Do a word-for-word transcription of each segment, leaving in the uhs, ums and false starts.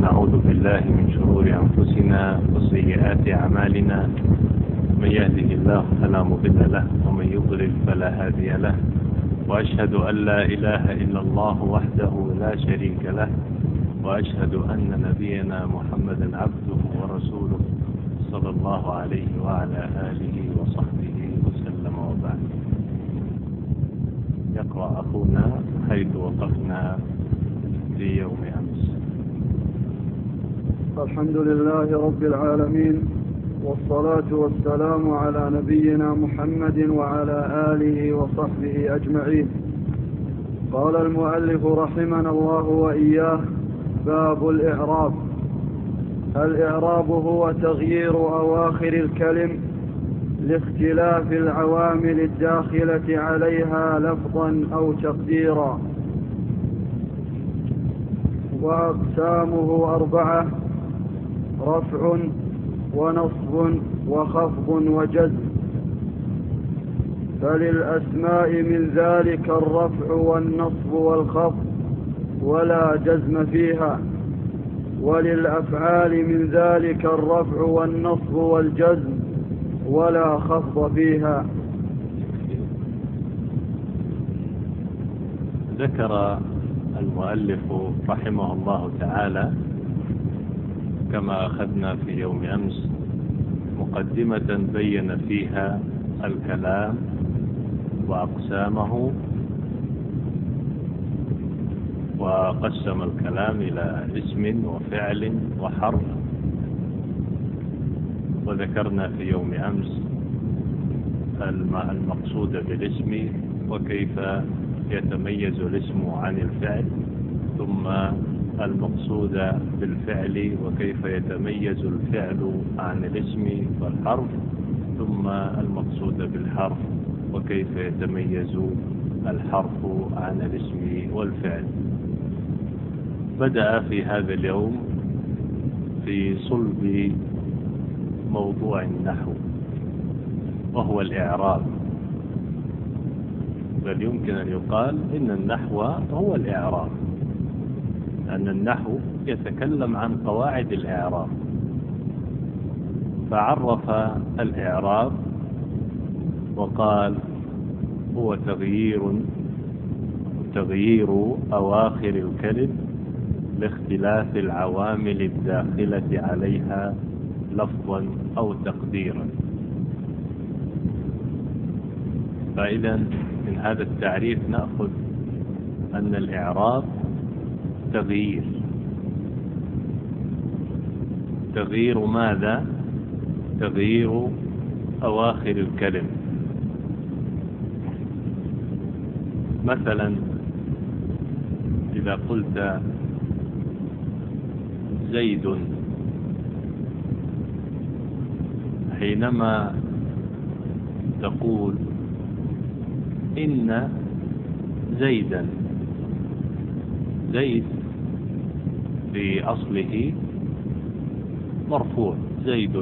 ونعوذ بالله من شرور أنفسنا وسيئات أعمالنا. من يهده الله فلا مضل له ومن يضلل فلا هادي له، وأشهد أن لا إله إلا الله وحده لا شريك له، وأشهد أن نبينا محمدا عبده ورسوله صلى الله عليه وعلى آله وصحبه وسلم. وبعد، يقرأ أخونا حيث وقفنا في يوم أمس. الحمد لله رب العالمين، والصلاة والسلام على نبينا محمد وعلى آله وصحبه أجمعين. قال المؤلف رحمنا الله وإياه: باب الإعراب. الإعراب هو تغيير أواخر الكلم لاختلاف العوامل الداخلة عليها لفظا أو تقديرا. وأقسامه أربعة: رفع ونصب وخفض وجزم. فللأسماء من ذلك الرفع والنصب والخفض ولا جزم فيها، وللأفعال من ذلك الرفع والنصب والجزم ولا خفض فيها. ذكر المؤلف رحمه الله تعالى كما أخذنا في يوم أمس مقدمة بين فيها الكلام وأقسامه، وقسم الكلام إلى اسم وفعل وحرف. وذكرنا في يوم أمس المقصود بالاسم وكيف يتميز الاسم عن الفعل، ثم المقصود بالفعل وكيف يتميز الفعل عن الاسم والحرف، ثم المقصود بالحرف وكيف يتميز الحرف عن الاسم والفعل. بدأ في هذا اليوم في صلب موضوع النحو وهو الإعراب، بل يمكن أن يقال إن النحو هو الإعراب، أن النحو يتكلم عن قواعد الإعراب. فعرف الإعراب وقال: هو تغيير تغيير أواخر الكلم لاختلاف العوامل الداخلة عليها لفظا أو تقديرا. فإذا من هذا التعريف نأخذ أن الإعراب تغيير. تغيير ماذا؟ تغيير أواخر الكلم. مثلا إذا قلت زيد، حينما تقول إن زيدا، زيد في أصله مرفوع، زيد.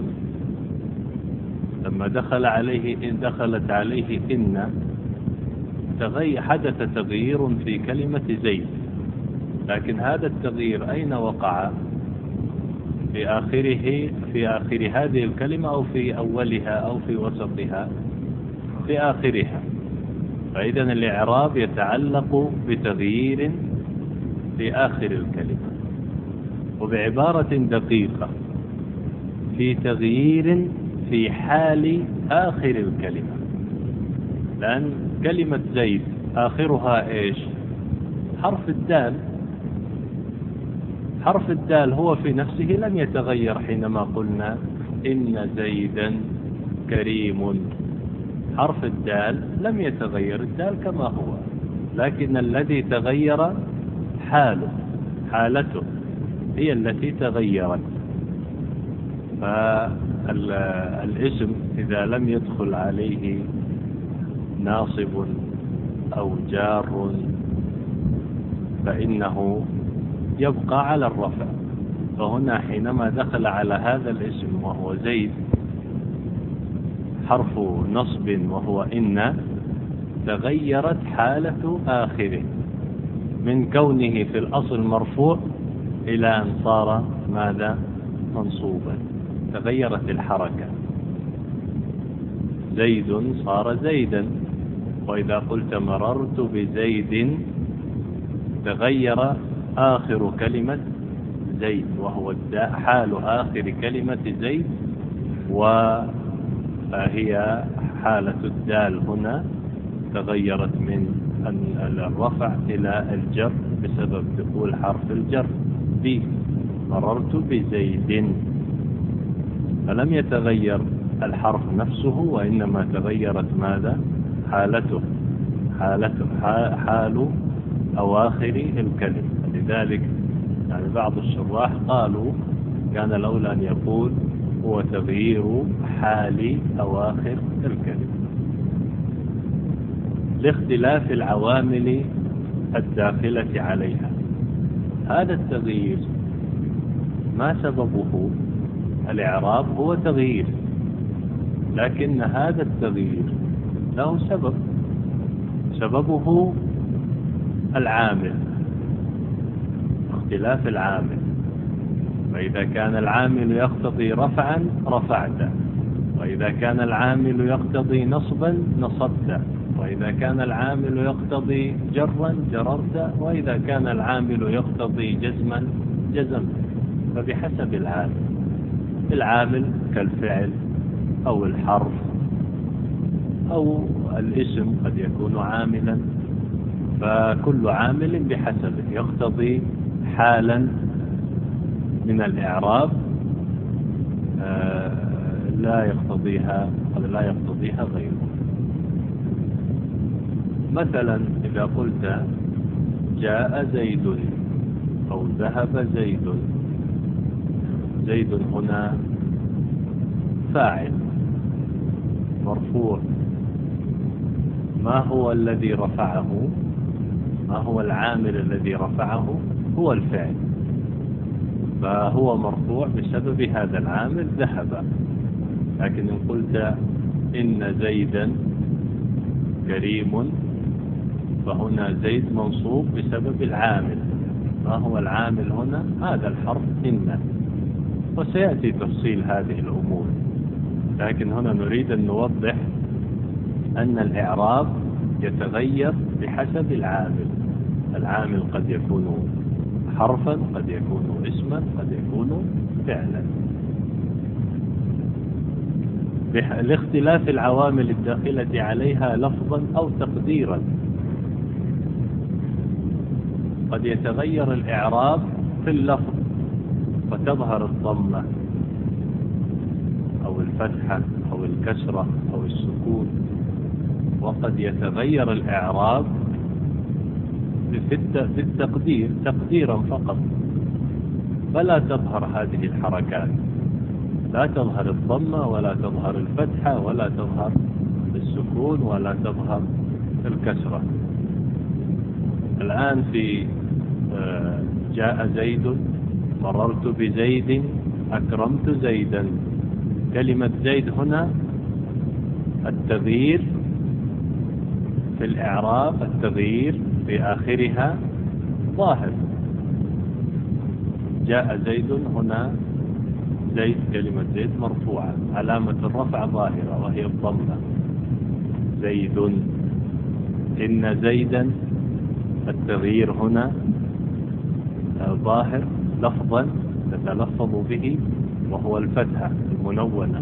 لما دخل عليه إن دخلت عليه إن تغير حدث تغيير في كلمة زيد، لكن هذا التغيير أين وقع؟ في آخره في آخر هذه الكلمة أو في أولها أو في وسطها؟ في آخرها. فإذا الإعراب يتعلق بتغيير في آخر الكلمة، وبعبارة دقيقة في تغيير في حال آخر الكلمة. لأن كلمة زيد آخرها إيش؟ حرف الدال. حرف الدال هو في نفسه لم يتغير حينما قلنا إن زيدا كريم. حرف الدال لم يتغير، الدال كما هو، لكن الذي تغير حاله، حالته هي التي تغيرت. فالاسم إذا لم يدخل عليه ناصب أو جار فإنه يبقى على الرفع. فهنا حينما دخل على هذا الاسم وهو زيد حرف نصب وهو إن، تغيرت حالة آخره من كونه في الأصل مرفوع إلى أن صار ماذا؟ منصوبا، تغيرت الحركة. زيد صار زيدا. وإذا قلت مررت بزيد تغير آخر كلمة زيد، وهو حال آخر كلمة زيد، وهي حالة الدال هنا تغيرت من الرفع إلى الجر بسبب دخول حرف الجر بي. مررت بزيد، فلم يتغير الحرف نفسه، وإنما تغيرت ماذا؟ حالته، حالته حال أواخر الكلمة. لذلك يعني بعض الشراح قالوا كان الأولى أن يقول هو تغيير حال أواخر الكلمة لاختلاف العوامل الداخلة عليها. هذا التغيير ما سببه؟ الإعراب هو تغيير، لكن هذا التغيير له سبب، سببه العامل، اختلاف العامل. فإذا كان العامل يقتضي رفعا رفعت، وإذا كان العامل يقتضي نصبا نصبت، وإذا كان العامل يقتضي جرا جررت، وإذا كان العامل يقتضي جزما جزمت. فبحسب العامل، العامل كالفعل أو الحرف أو الاسم قد يكون عاملا، فكل عامل بحسبه يقتضي حالا من الإعراب لا يقتضيها قد لا يقتضيها غيره. مثلا إذا قلت جاء زيد أو ذهب زيد، زيد هنا فاعل مرفوع. ما هو الذي رفعه؟ ما هو العامل الذي رفعه؟ هو الفعل، فهو مرفوع بسبب هذا العامل ذهب. لكن إن قلت إن زيدا كريم، فهنا زيد منصوب بسبب العامل. ما هو العامل هنا؟ هذا الحرف إن، وسيأتي تفصيل هذه الأمور. لكن هنا نريد أن نوضح أن الإعراب يتغير بحسب العامل. العامل قد يكون حرفا، قد يكون اسما، قد يكون فعلا، لاختلاف العوامل الداخلة عليها لفظا أو تقديرا. قد يتغير الإعراب في اللفظ فتظهر الضمة أو الفتحة أو الكسرة أو السكون، وقد يتغير الإعراب في التقدير تقديرا فقط، فلا تظهر هذه الحركات، لا تظهر الضمة ولا تظهر الفتحة ولا تظهر السكون ولا تظهر الكسرة. الآن في جاء زيد، مررت بزيد، أكرمت زيدا. كلمة زيد هنا التغيير في الإعراب، التغيير في آخرها ظاهر. جاء زيد هنا، زيد كلمة زيد مرفوعة، علامة الرفع ظاهرة وهي الضمة. زيد. إن زيدا التغيير هنا ظاهر لفظا تتلفظ به، وهو الفتحة المنونة.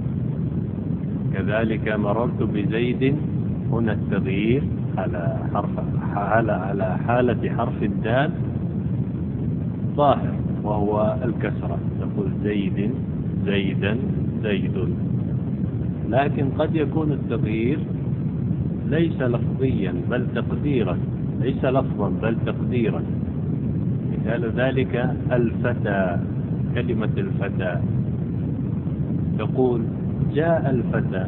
كذلك مررت بزيد، هنا التغيير على حرف على على حالة حرف الدال ظاهر، وهو الكسرة. تقول زيد، زيدا، زيد. لكن قد يكون التغيير ليس لفظيا بل تقديرا، ليس لفظا بل تقديرا. مثال ذلك الفتى، كلمة الفتى، تقول جاء الفتى،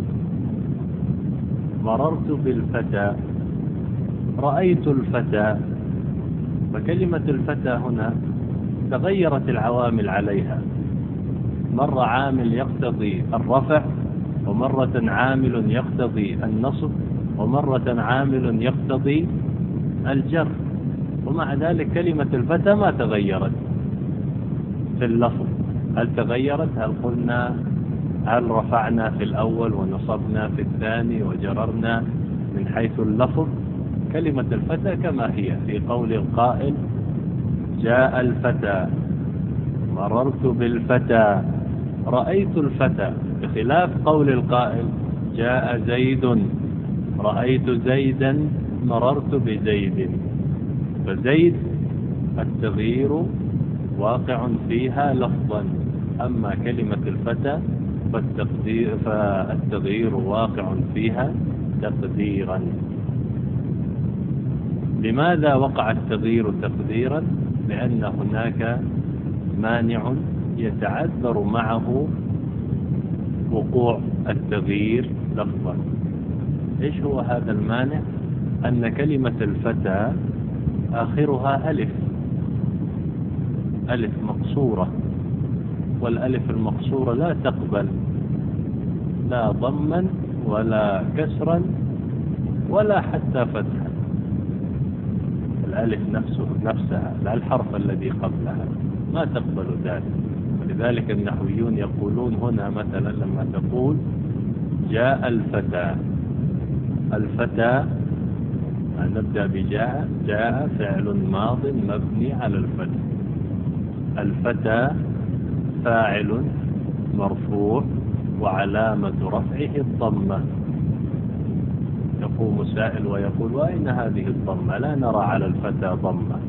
مررت بالفتى، رأيت الفتى. فكلمة الفتى هنا تغيرت العوامل عليها، مرة عامل يقتضي الرفع، ومرة عامل يقتضي النصب، ومرة عامل يقتضي الجر، ومع ذلك كلمة الفتى ما تغيرت في اللفظ. هل تغيرت؟ هل قلنا هل رفعنا في الأول ونصبنا في الثاني وجررنا من حيث اللفظ؟ كلمة الفتى كما هي في قول القائل جاء الفتى، مررت بالفتى، رأيت الفتى، بخلاف قول القائل جاء زيد، رأيت زيدا، مررت بزيد. فزيد التغيير واقع فيها لفظا، أما كلمة الفتى فالتقدير فالتغيير واقع فيها تقديرا. لماذا وقع التغيير تقديرا؟ لأن هناك مانع يتعذر معه وقوع التغيير لفظا. إيش هو هذا المانع؟ أن كلمة الفتى آخرها ألف، ألف مقصورة، والألف المقصورة لا تقبل لا ضما ولا كسرا ولا حتى فتحا. الألف نفسه نفسها لا الحرف الذي قبلها ما تقبل ذلك. ولذلك النحويون يقولون هنا مثلا لما تقول جاء الفتى، الفتى نبدأ بجاء، جاء فعل ماض مبني على الفتح، الفتى فاعل مرفوع وعلامة رفعه الضمة. يقوم سائل ويقول وأين هذه الضمة؟ لا نرى على الفتى ضمة.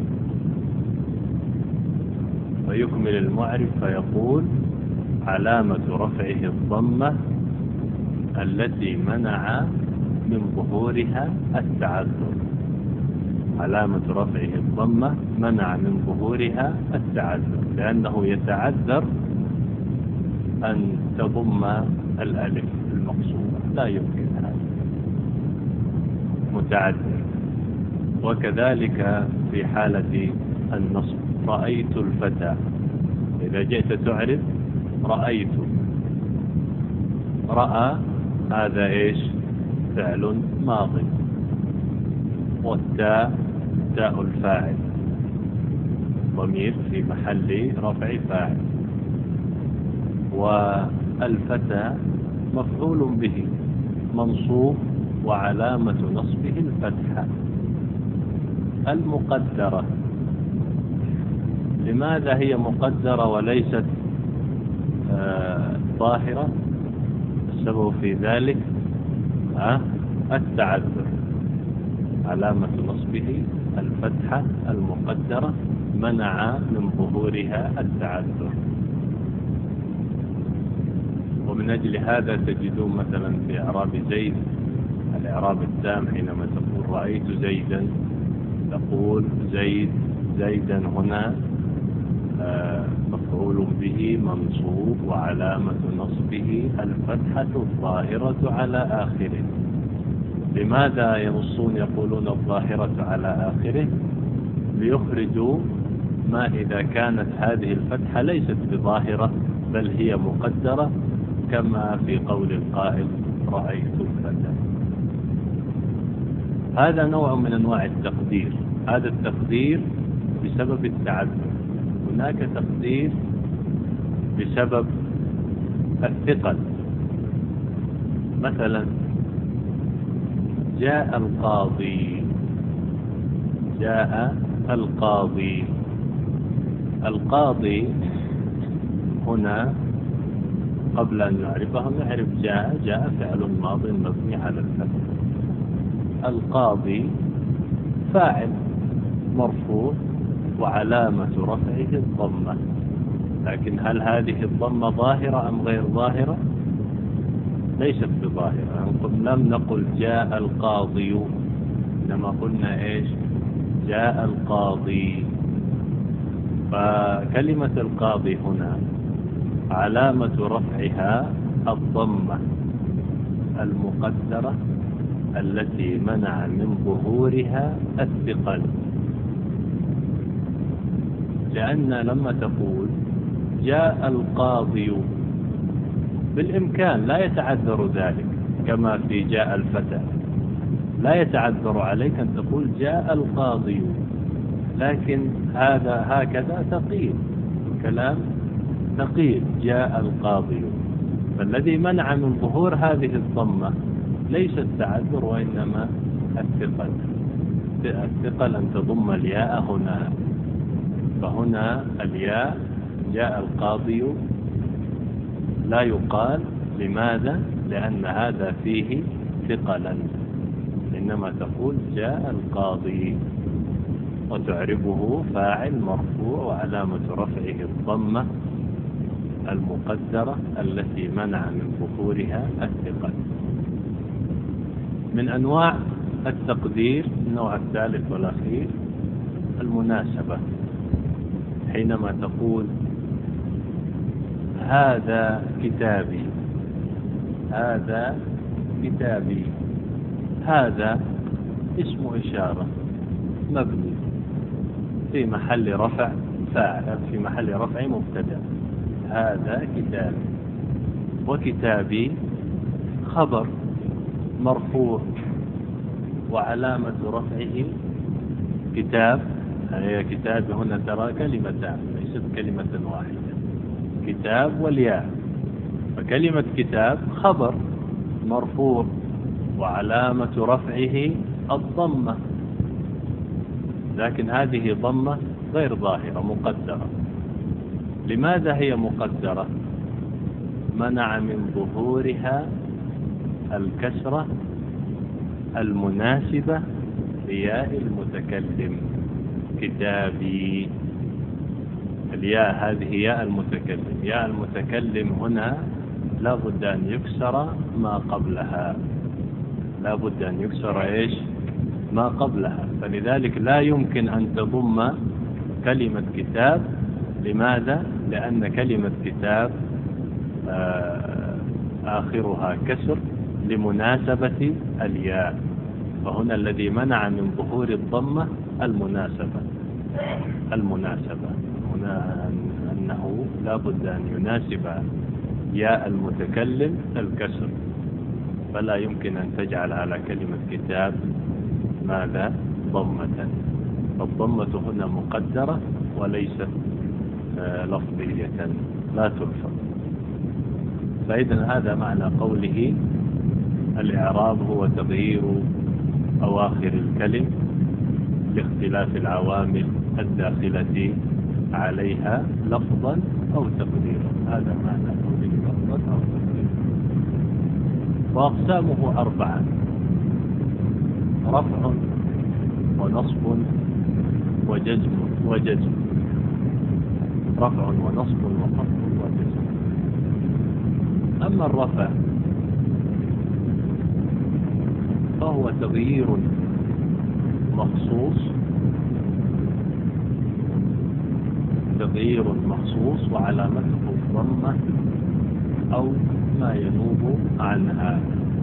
ويكمل المعرف فيقول علامة رفعه الضمة التي منع من ظهورها التعذر، علامة رفعه الضمة منع من ظهورها التعذر، لأنه يتعذر أن تضم الألف المقصورة، لا يمكن هذا، متعذر. وكذلك في حالة النصب، رأيت الفتى، إذا جئت تعرف رأيت، رأى هذا إيش؟ فعل ماض، والتاء تاء الفاعل، ضمير في محل رفع فاعل، والفتى مفعول به منصوب وعلامة نصبه الفتحة المقدرة. لماذا هي مقدرة وليست آه ظاهرة؟ السبب في ذلك آه التعذر، علامة نصبه الفتحة المقدرة منع من ظهورها التعذر. ومن أجل هذا تجدون مثلا في إعراب زيد الإعراب التام حينما تقول رأيت زيدا تقول زيد، زيدا هنا مفعول به منصوب وعلامة نصبه الفتحة الظاهرة على آخره. لماذا ينصون يقولون الظاهرة على آخره؟ ليخرجوا ما إذا كانت هذه الفتحة ليست بظاهرة بل هي مقدرة، كما في قول القائل رأيت الفتى. هذا نوع من أنواع التقدير، هذا التقدير بسبب التعذر. هناك تقدير بسبب الثقل، مثلا جاء القاضي، جاء القاضي، القاضي هنا قبل أن نعرفه نعرف جاء، جاء فعل ماض مبني على الفتح، القاضي فاعل مرفوع وعلامة رفعه الضمة. لكن هل هذه الضمة ظاهرة أم غير ظاهرة؟ ليست بظاهرة. لم نقل جاء القاضي، إنما قلنا إيش؟ جاء القاضي. فكلمة القاضي هنا علامة رفعها الضمة المقدرة التي منع من ظهورها الثقل. لأن لما تقول جاء القاضي بالإمكان لا يتعذر ذلك، كما في جاء الفتى لا يتعذر عليك أن تقول جاء القاضي، لكن هذا هكذا ثقيل، كلام ثقيل. جاء القاضي، فالذي منع من ظهور هذه الضمة ليس التعذر وإنما الثقل. الثقل أن تضم الياء هنا، فهنا الياء جاء القاضي لا يقال. لماذا؟ لأن هذا فيه ثقلا، إنما تقول جاء القاضي، وتعربه فاعل مرفوع وعلامة رفعه الضمة المقدرة التي منع من ظهورها الثقل. من أنواع التقدير النوع الثالث والأخير المناسبة. حينما تقول هذا كتابي، هذا كتابي، هذا اسم إشارة مبني في محل رفع فاعل، في محل رفع مبتدأ. هذا كتابي، وكتابي خبر مرفوع وعلامة رفعه كتاب. هي كتاب هنا ترى كلمتان ليست كلمة واحدة، كتاب والياء. فكلمة كتاب خبر مرفوع وعلامة رفعه الضمة، لكن هذه ضمة غير ظاهرة مقدرة. لماذا هي مقدرة؟ منع من ظهورها الكسرة المناسبة لياء المتكلم. كتابي، الياء هذه ياء المتكلم، ياء المتكلم هنا لا بد أن يكسر ما قبلها، لا بد أن يكسر إيش؟ ما قبلها. فلذلك لا يمكن أن تضم كلمة كتاب. لماذا؟ لأن كلمة كتاب آخرها كسر لمناسبة الياء، فهنا الذي منع من ظهور الضمة المناسبة. المناسبة هنا أنه لا بد أن يناسب ياء المتكلم الكسر، فلا يمكن أن تجعل على كلمة كتاب ماذا؟ ضمة. فالضمة هنا مقدرة وليست لفظية لا تلفظ. فإذا هذا معنى قوله الإعراب هو تغيير أواخر الكلم لاختلاف العوامل الداخلة عليها لفظا أو تقديرا. هذا معنى قوله لفظا أو تقديرا. وأقسامه أربعة: رفع ونصب وجزم وجزم. رفع ونصب وخفض وجزم. أما الرفع فهو تغيير مخصوص، تغيير مخصوص وعلامته الضمة أو ما ينوب عنها.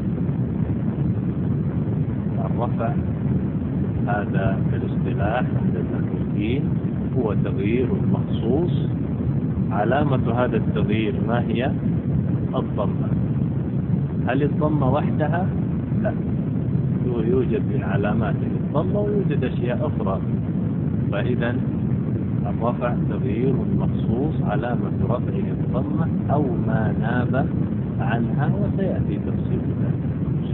الرفع هذا في الاصطلاح عند المحدثين هو تغيير مخصوص، علامة هذا التغيير ما هي؟ الضمة. هل الضمة وحدها؟ لا، يوجد من علاماته الضمة ويوجد أشياء أخرى. فإذا الرفع تغيير مخصوص علامة رفعه الضمة أو ما ناب عنها، وسيأتي تفصيل ذلك.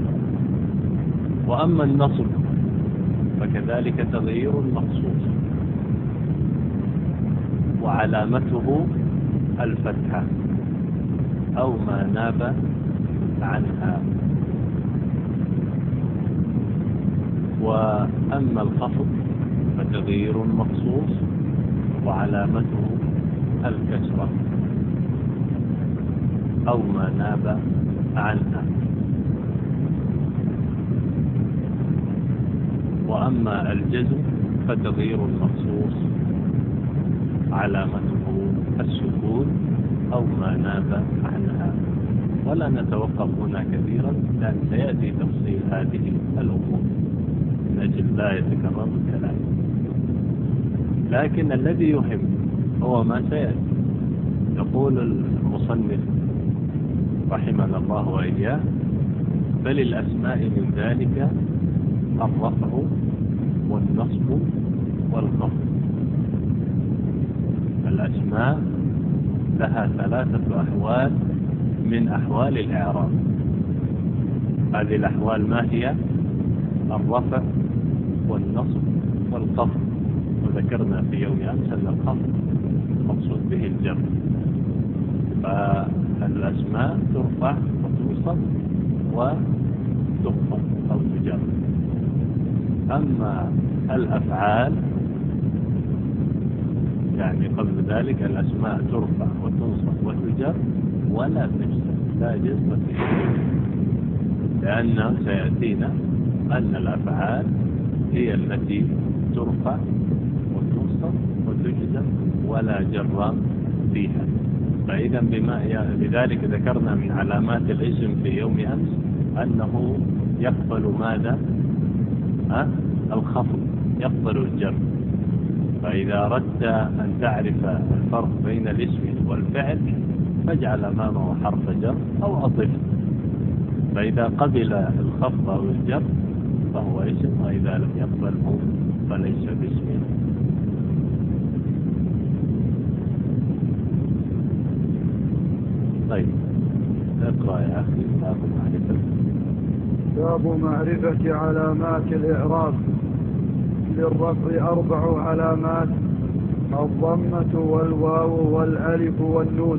وأما النصب فكذلك تغيير مخصوص وعلامته الفتحة أو ما ناب عنها. وأما الخفض فتغيير مخصوص وعلامته الكسرة أو ما ناب عنها. وأما الجزم فتغيير مخصوص علامته السكون أو ما ناب عنها. ولا نتوقف هنا كثيرا لأن سيأتي تفصيل هذه الأمور من أجل لا يتكرر الكلام. لكن الذي يهم هو ما سيأتي. يقول المصنف رحمنا الله وإياه: بل الأسماء من ذلك الرفع والنصب والخفض. الأسماء لها ثلاثة أحوال من أحوال الإعراب. هذه الأحوال ما هي؟ الرفع والنصب والخفض، وذكرنا في يوم أمس أن الخفض مقصود به الجر. فالأسماء ترفع وتنصب وتخفض أو تجر. أما الأفعال يعني قبل ذلك الأسماء ترفع وتنصب وتجر ولا تجزم، لا جزم فيها، لأن سيأتينا أن الأفعال هي التي ترفع وتنصب وتجزم ولا جر فيها. فإذا بما لذلك ذكرنا من علامات الاسم في يوم أمس أنه يقبل ماذا؟ أه؟ الخفض، يقبل الجر. فإذا أردت أن تعرف الفرق بين الاسم والفعل فاجعل أمامه حرف جر أو أضف. فإذا قبل الخفض أو الجر فهو اسم، وإذا لم يقبله فليس باسم. طيب اقرأ يا أخي باب معرفة. باب معرفة علامات الإعراب. للرفع أربع علامات: الضمة والواو والألف والنون.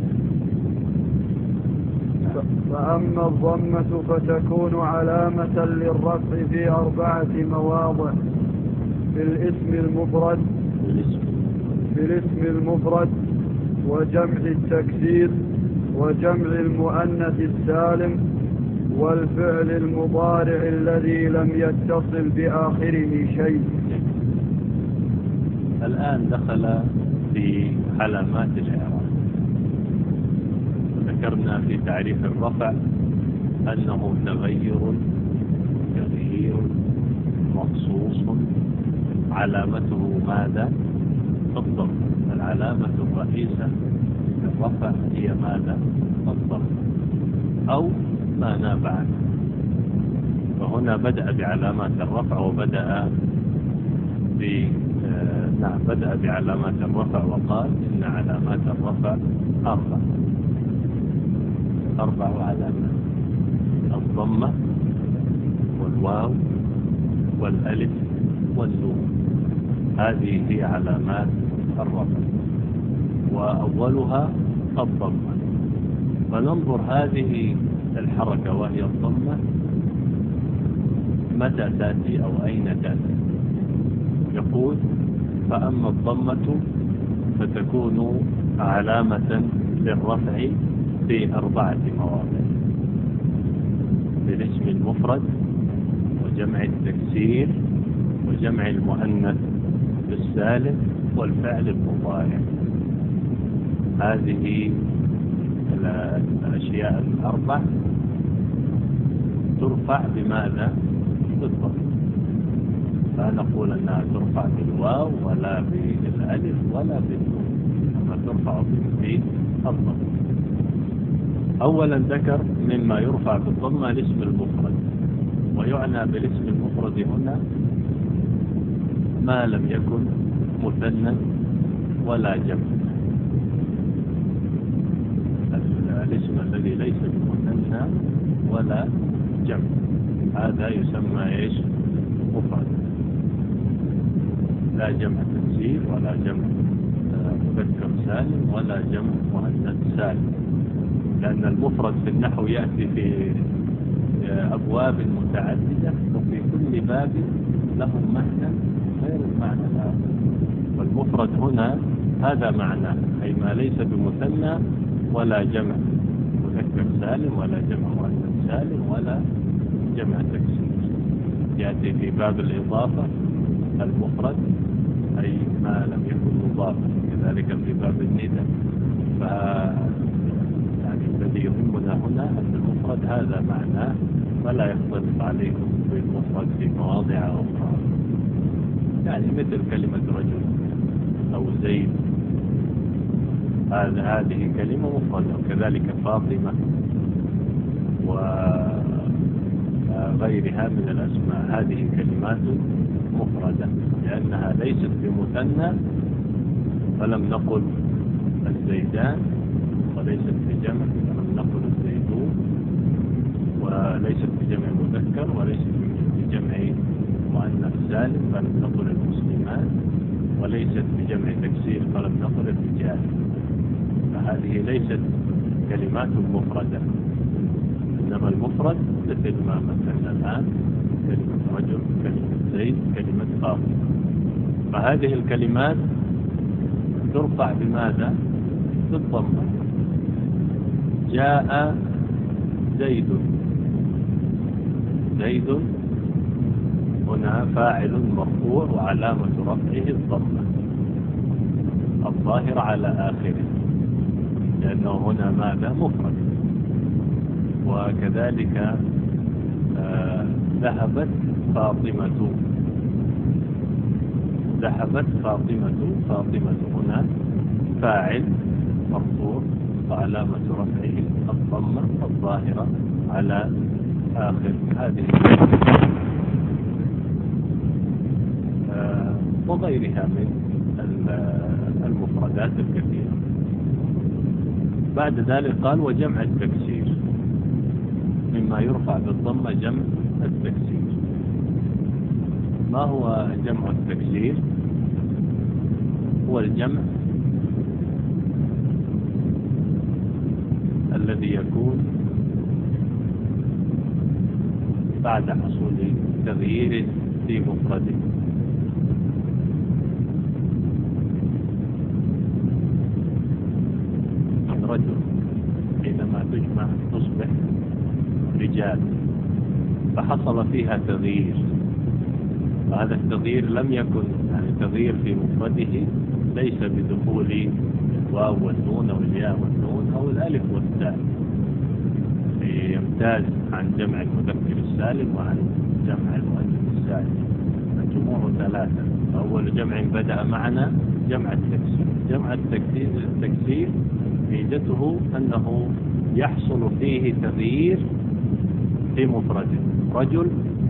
فأما الضمة فتكون علامة للرفع في أربعة مواضع: في الاسم المفرد في الاسم المفرد وجمع التكسير وجمع المؤنث السالم والفعل المضارع الذي لم يتصل بآخره شيء. الآن دخل في علامات الإعراب. ذكرنا في تعريف الرفع أنه تغير تغيير مخصوص علامته ماذا؟ الضم. العلامة الرئيسة للرفع هي ماذا؟ الضم أو ما ناب عنه. فهنا بدأ بعلامات الرفع وبدأ ب آه نعم بدأ بعلامات الرفع وقال إن علامات الرفع أربع أربع علامات: الضمة والواو والألف والنون. هذه هي علامات الرفع، وأولها الضمة. فننظر هذه الحركة وهي الضمة متى تأتي أو أين تأتي. يقول: فأما الضمة فتكون علامة للرفع في أربعة مواضع: في الاسم المفرد وجمع التكسير وجمع المؤنث السالم والفعل المضارع. هذه الأشياء الأربع ترفع بماذا؟ بالضم. لا نقول أنها ترفع بالواو ولا بالألف ولا بالنون، إنما ترفع بالضم. أولا ذكر مما يرفع بالضمة الاسم المفرد، ويعنى بالاسم المفرد هنا ما لم يكن مثنى ولا جمع. الاسم الذي ليس بمثنى ولا جمع هذا يسمى ايش؟ مفرد. لا جمع تكسير ولا جمع مذكر سالم ولا جمع مؤنث سالم، لأن المفرد في النحو يأتي في أبواب متعددة وفي كل باب له معنى غير المعنى الآخر. والمفرد هنا هذا معناه، أي ما ليس بمثنى ولا جمع مذكر سالم ولا جمع مؤنث سالم ولا جمع تكسير. يأتي في باب الإضافة المفرد أي ما لم يكن مضافا، كذلك في باب الندى. ف يعني الذي يهمنا هنا أن المفرد هذا معناه، فلا يختلط عليكم بالمفرد في مواضع أخرى. يعني مثل كلمة رجل أو زيد، هذه كلمة مفردة، وكذلك فاطمة وغيرها من الأسماء. هذه كلمات مفردة لأنها ليست بمثنى، فلم نقل الزيدان وليست بجمع، فلم نقل الزيدون، وليست بجمع مذكر، وليست بجمع مؤنث سالم فلم نقل المسلمات، وليست بجمع تكسير فلم نقل الرجال. فهذه ليست كلمات مفردة، إنما المفرد مثل ما مثلنا الآن كلمة رجل، كلمة زيد، كلمة فاطمة. فهذه الكلمات ترفع بماذا؟ بالضمة. جاء زيد، زيد هنا فاعل مرفوع وعلامة رفعه الضمة الظاهر على آخره، لأنه هنا ماذا؟ مفرد. وكذلك آه ذهبت فاطمة، ذهبت فاطمة، فاطمة هنا فاعل مرفوع وعلامة رفعه الضمة الظاهرة على آخر هذه آه وغيرها من المفردات الكثيرة. بعد ذلك قال وجمع التكسير، مما يرفع بالضمة جمع التكسير. ما هو جمع التكسير؟ هو الجمع الذي يكون بعد حصول تغيير في مفرده. رجل حينما تجمع تصبح رجال، فحصل فيها تغيير، وهذا التغيير لم يكن يعني تغيير في مفرده، ليس بدخول الواو والنون أو الياء والنون أو الألف والتاء، يمتاز عن جمع المذكر السالم وعن جمع المؤنث السالم. الجموع ثلاثة. أول جمع بدأ معنا جمع التكسير. جمع التكسير التكسير ميزته أنه يحصل فيه تغيير في مفرده. رجل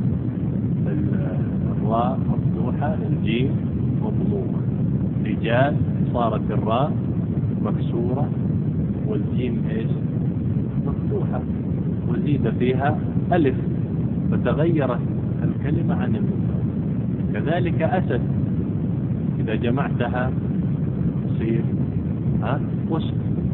الراء مفتوحة، الجيم مضمومة. رجال صارت الراء مكسورة والجيم ايش؟ مفتوحة، وزيد فيها ألف، فتغيرت الكلمة عن المفرد. كذلك أسد إذا جمعتها تصير ها وسط،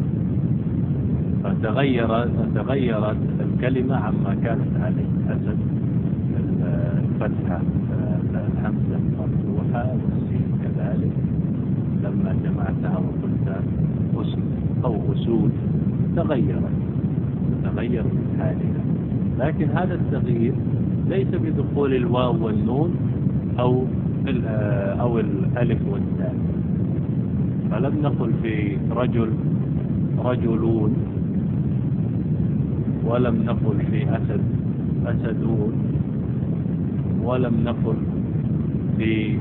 فتغيرت تغيرت الكلمة عما كانت عليه. أسد الفتحة، الحمزة مفتوحة والسين كذلك، لما جمعتها وقلت أسد أو أسود تغيرت تغير من حالها. لكن هذا التغيير ليس بدخول الواو والنون أو أو الألف والتاء. فلم نقل في رجل رجلون، ولم نقل في أسد أسدون، ولم نقل في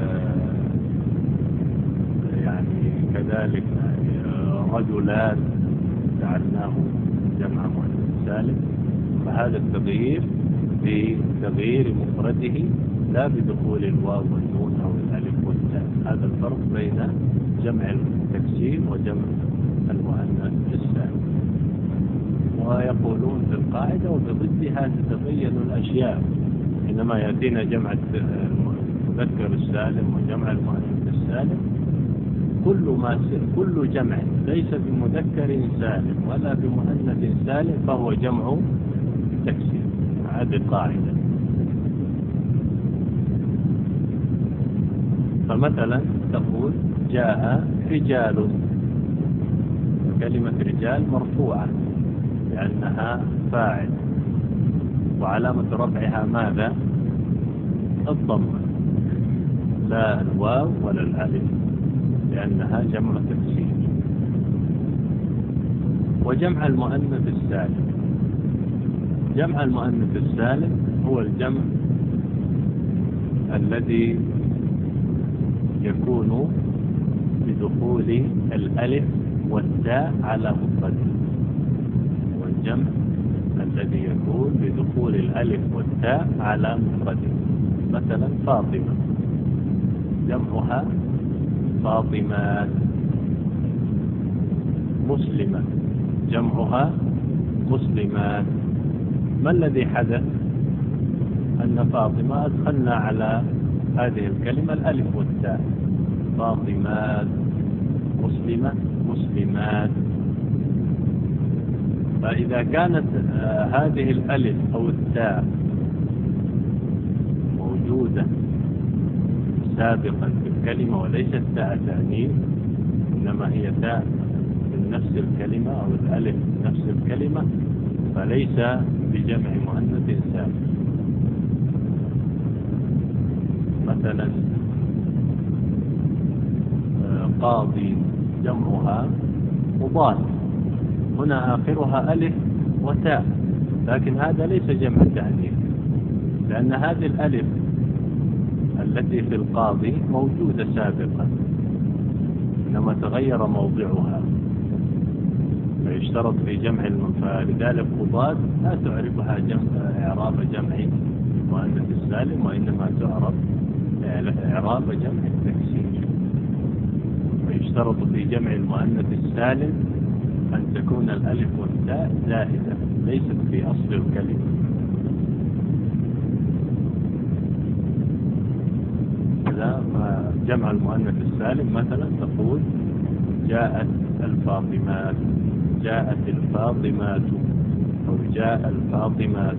يعني كذلك رجلان جعلناه جمع مؤنث سالم. فهذا التغيير بتغيير مفرده لا بدخول الواو والنون أو الألف والتاء. هذا الفرق بين جمع التكسير وجمع المؤنث السالم. ويقولون في القاعدة وبضدها تتبين الأشياء. حينما يأتينا جمع المذكر السالم وجمع المؤنث السالم، كل ما كل جمع ليس بمذكر سالم ولا بمؤنث سالم فهو جمع تكسير. هذه القاعدة. فمثلا تقول جاء رجال، كلمة رجال مرفوعة لأنها فاعل، وعلامة رفعها ماذا؟ الضمة، لا الواو ولا الألف، لأنها جمع تكسير. وجمع المؤنث السالم، جمع المؤنث السالم هو الجمع الذي يكون بدخول الألف والتاء على مفرده، والجمع الذي يكون بدخول الألف والتاء على مفرده. مثلا فاطمة جمعها فاطمات، مسلمة، جمعها مسلمات. ما الذي حدث؟ أن فاطمة أدخلنا على هذه الكلمة الألف والتاء، فاطمات، مسلمة، مسلمات. فإذا كانت هذه الألف أو التاء موجودة سابقا في الكلمة وليست تاء تأنيث، إنما هي تاء من نفس الكلمة أو الألف من نفس الكلمة، فليس بجمع مؤنث سابق. مثلا قاضي جمعها مضاد، هنا آخرها ألف وتاء، لكن هذا ليس جمع تأنيث، لأن هذه الألف التي في القاضي موجودة سابقا، إنما تغير موضعها، فيشترط في جمع فلذلك قضاة لا تعرفها جمع إعراب جمع مؤنث السالم، وإنما تعرف إعراب جمع التكسير. فيشترط في جمع المؤنث السالم أن تكون الألف والتاء زائدة ليست في أصل الكلمة. جمع المؤنث السالم مثلا تقول جاءت الفاطمات، جاءت الفاطمات، أو جاء الفاطمات.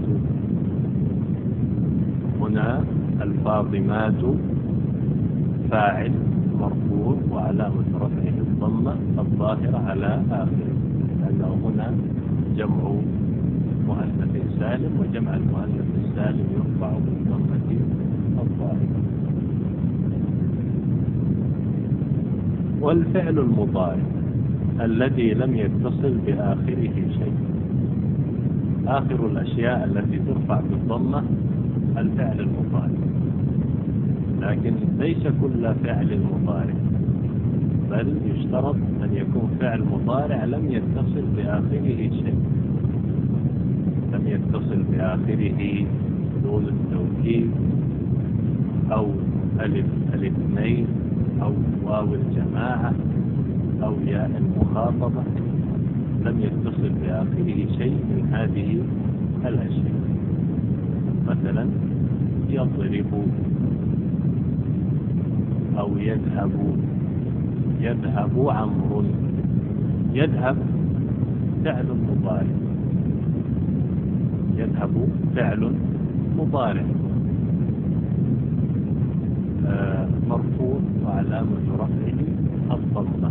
هنا الفاطمات فاعل مرفوع وعلامة رفعه الضمة الظاهرة على آخره، لأنه هنا جمع مؤنث سالم، وجمع المؤنث السالم يرفع بالضمة الظاهرة. والفعل المضارع الذي لم يتصل بآخره شيء، آخر الأشياء التي ترفع بالضمة الفعل المضارع، لكن ليس كل فعل مضارع، بل يشترط أن يكون فعل مضارع لم يتصل بآخره شيء، لم يتصل بآخره نون التوكيد أو ألف الاثنين أو واو الجماعة أو ياء المخاطبة، لم يتصل بآخره شيء من هذه الأشياء. مثلا يضرب أو يذهب، يذهب عمرو، يذهب فعل مضارع، يذهب فعل مضارع آه مرفوع وعلامة رفعه الضمة،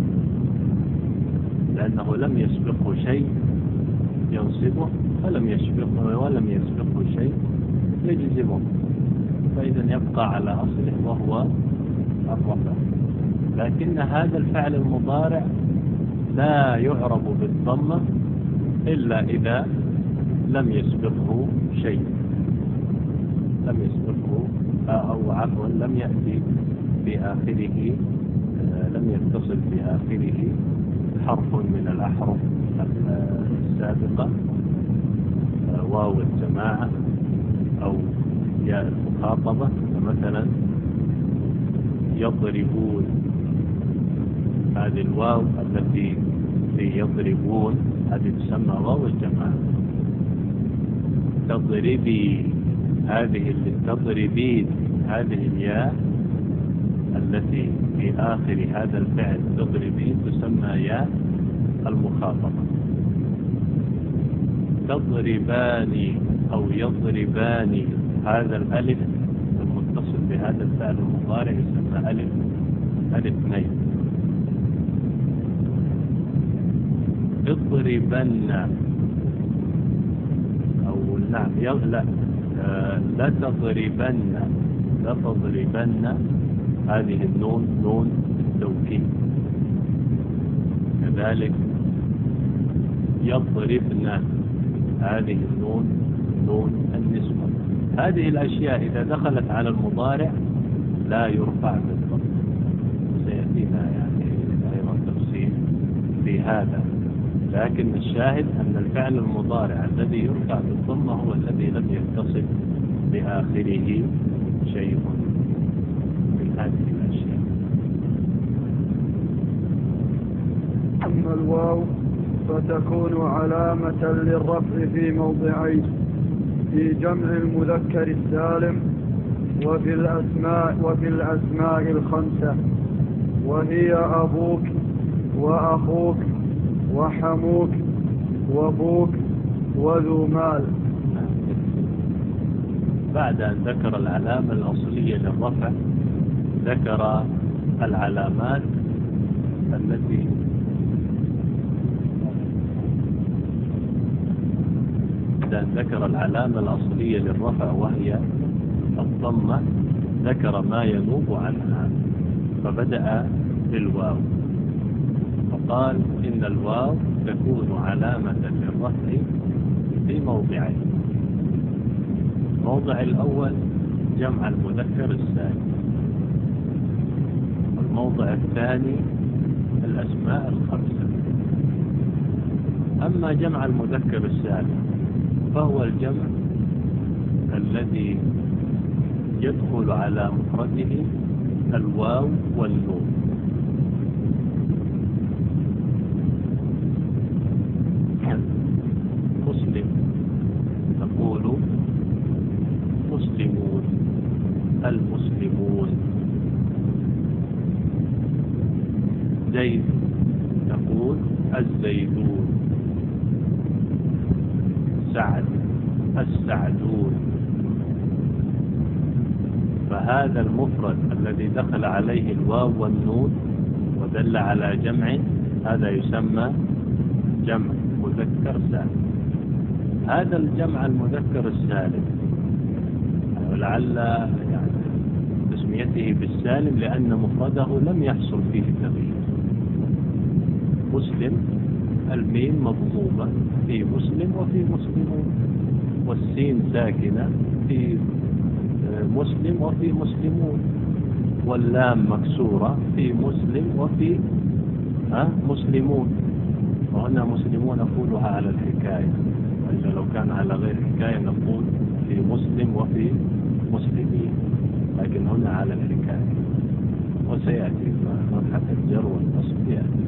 لأنه لم يسبقه شيء ينصبه ولم يسبقه ولم يسبقه شيء يجزمه، فإذا يبقى على أصله وهو الرفع. لكن هذا الفعل المضارع لا يعرب بالضمة إلا إذا لم يسبقه شيء، لم يسبقه أو عفوا لم يأتي بآخره، لم يتصل بآخره حرف من الأحرف السابقة، واو الجماعة أو ياء المخاطبة. مثلا يضربون، هذه الواو التي في يضربون هذه تسمى واو الجماعة. تضربي، هذه اللي تضربين، هذه الياء التي في آخر هذا الفعل تضربين تسمى ياء المخاطبة. تضربان أو يضربان، هذا الألف المتصل بهذا الفعل المضارع يسمى ألف الاثنين. اضربن أو نعم لا آه لا تضربن، لا تضربن، هذه النون نون التوكيد. كذلك يضربن، هذه النون نون النسبة. هذه الأشياء إذا دخلت على المضارع لا يرفع بالضم، سيأتينا يعني أيضا تفصيل في هذا، لكن الشاهد أن الفعل المضارع الذي يرفع بالضم هو الذي لم يتصل بآخره شيء من هذه الأشياء. أما الواو فتكون علامة للرفع في موضعين: في جمع المذكر السالم وفي الأسماء, وفي الأسماء الخمسة، وهي أبوك وأخوك وحموك وبوك وذو مال. بعد أن ذكر العلامة الأصلية للرفع ذكر العلامات التي بعد أن ذكر العلامة الأصلية للرفع وهي الضمة ذكر ما ينوب عنها، فبدأ بالواو فقال إن الواو تكون علامة للرفع في موضعين: الموضع الأول جمع المذكر السالم، والموضع الثاني الأسماء الخمسة. أما جمع المذكر السالم فهو الجمع الذي يدخل على مفرده الواو والنون. مسلم تقول مسلمون، المسلمون. زيد تقول الزيدون، سعد السعدون. فهذا المفرد الذي دخل عليه الواو والنون ودل على جمع هذا يسمى جمع مذكر سالم. هذا الجمع المذكر السالم ولعل يعني تسميته بالسالم لأن مفرده لم يحصل فيه تغيير. مسلم الميم مضمومة في مسلم وفي مسلمون، والسين ساكنة في مسلم وفي مسلمون، واللام مكسورة في مسلم وفي ها مسلمون. وهنا مسلمون نقولها على الحكاية، وإلا لو كان على غير حكاية نقول في مسلم وفي مسلمين، لكن هنا على الحكاية. وسيأتي مرحلة الجر والنصب يأتي.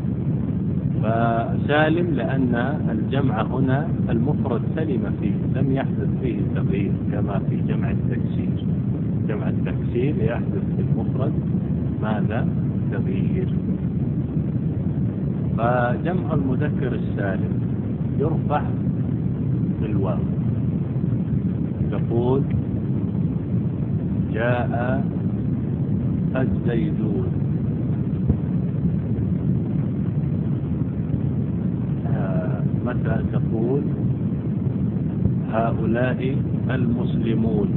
فسالم لأن الجمع هنا المفرد سلم فيه، لم يحدث فيه تغيير كما في جمع التكسير. جمع التكسير يحدث في المفرد ماذا؟ تغيير. فجمع المذكر السالم يرفع بالواو. تقول جاء الزيدون، متى تقول هؤلاء المسلمون،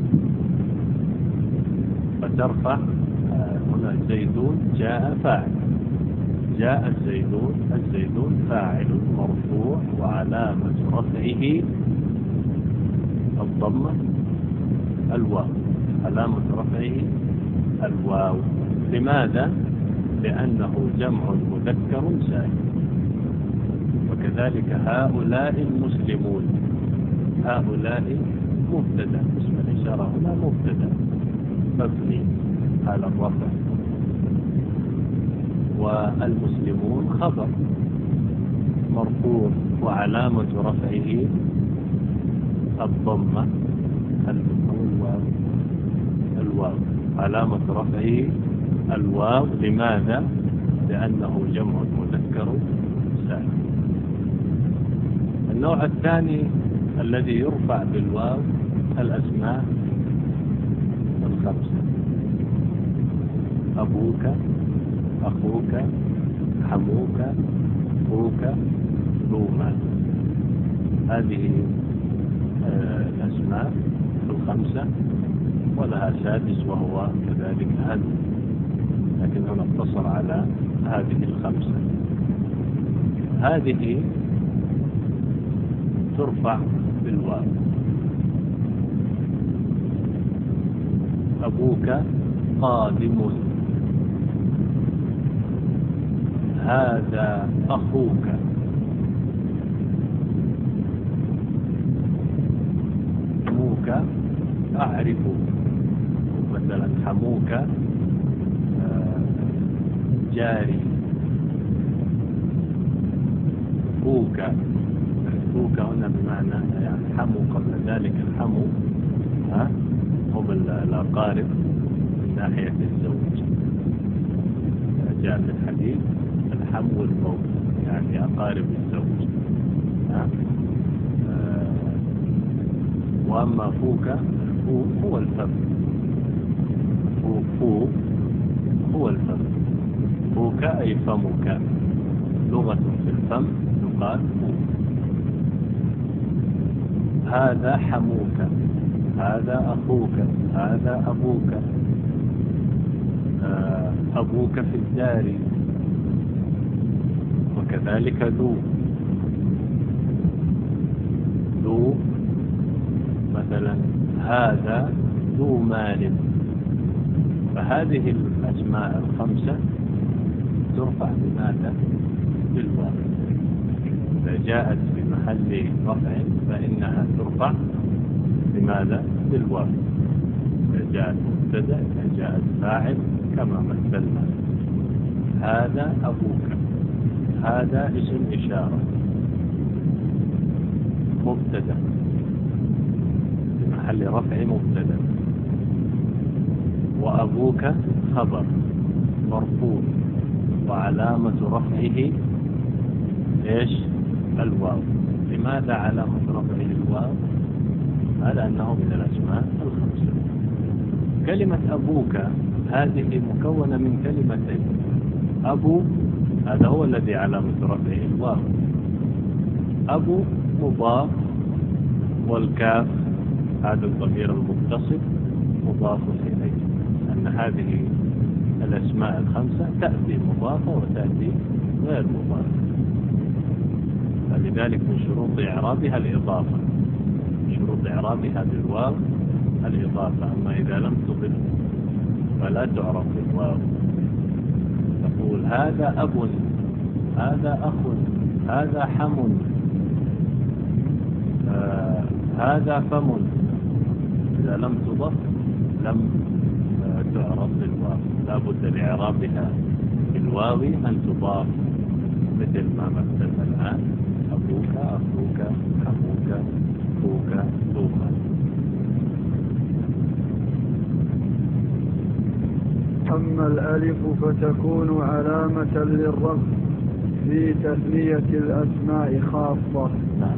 فترفع هنا الزيدون جاء فاعل، جاء الزيدون، الزيدون فاعل مرفوع وعلامة رفعه الضمة الواو، علامة رفعه الواو. لماذا؟ لأنه جمع مذكر سالم. وكذلك هؤلاء المسلمون، هؤلاء مبتدا، اسم الإشارة هنا مبتدا مبني على الرفع، والمسلمون خبر مرفوع وعلامة رفعه الضمة الواو، الواو علامة رفعه الواو. لماذا؟ لأنه جمع مذكر سالم. النوع الثاني الذي يرفع بالواو الأسماء الخمسة: أبوك، أخوك، حموك، أخوك، ذو مال. هذه الأسماء الخمسة ولها سادس وهو كذلك هل، لكن هنا اقتصر على هذه الخمسة. هذه ترفع بالواو. أبوك قادم، هذا أخوك، حموك أعرف، مثلا حموك جاري، فوك. فوك هنا بمعنى يعني حمو قبل ذلك. الحمو ها هم الأقارب من ناحية الزوج. جاء في الحديث الحمو والموت يعني أقارب الزوج. ها آه وأما فوك فو هو الفم. فو, فو هو الفم. فوك أي فمك. لغة في الفم يقال فو. هذا حموك، هذا أخوك، هذا أبوك. آه أبوك في الدار، وكذلك ذو. ذو مثلا هذا ذو مال. فهذه الأسماء الخمسة ترفع بماذا؟ بالواو. إذا جاءت في محل رفع فإنها ترفع بماذا؟ بالواو. إذا جاءت مبتدأ، إذا جاءت فاعل كما مثلنا. هذا أبوك، هذا اسم إشارة مبتدأ في محل رفع مبتدأ. وأبوك خبر مرفوع وعلامة رفعه إيش؟ الواو. لماذا علامة رفعه الواو؟ هذا أنه من الأسماء الخمسة. كلمة أبوك هذه مكونة من كلمتين. أبو هذا هو الذي علامة رفعه الواو. أبو مضاف، والكاف هذا الضمير المتصل مضاف إليه. أن هذه الأسماء الخمسة تأتي مضافة وتأتي غير مضافة. فلذلك من شروط إعرابها الإضافة. شروط إعرابها بالواو الإضافة. أما إذا لم تضف فلا تعرف بالواو. تقول هذا أب، هذا أخ، هذا حم، آه هذا فم. إذا لم تضف لم آه تعرف بالواو. لا بد لإعرابها بالواو أن تضاف، مثل ما مثلنا الآن: أبوك، أخوك، حموك، أخوك، ذوك. أما الألف فتكون علامة للرفع في تثنية الأسماء خاصة. نعم.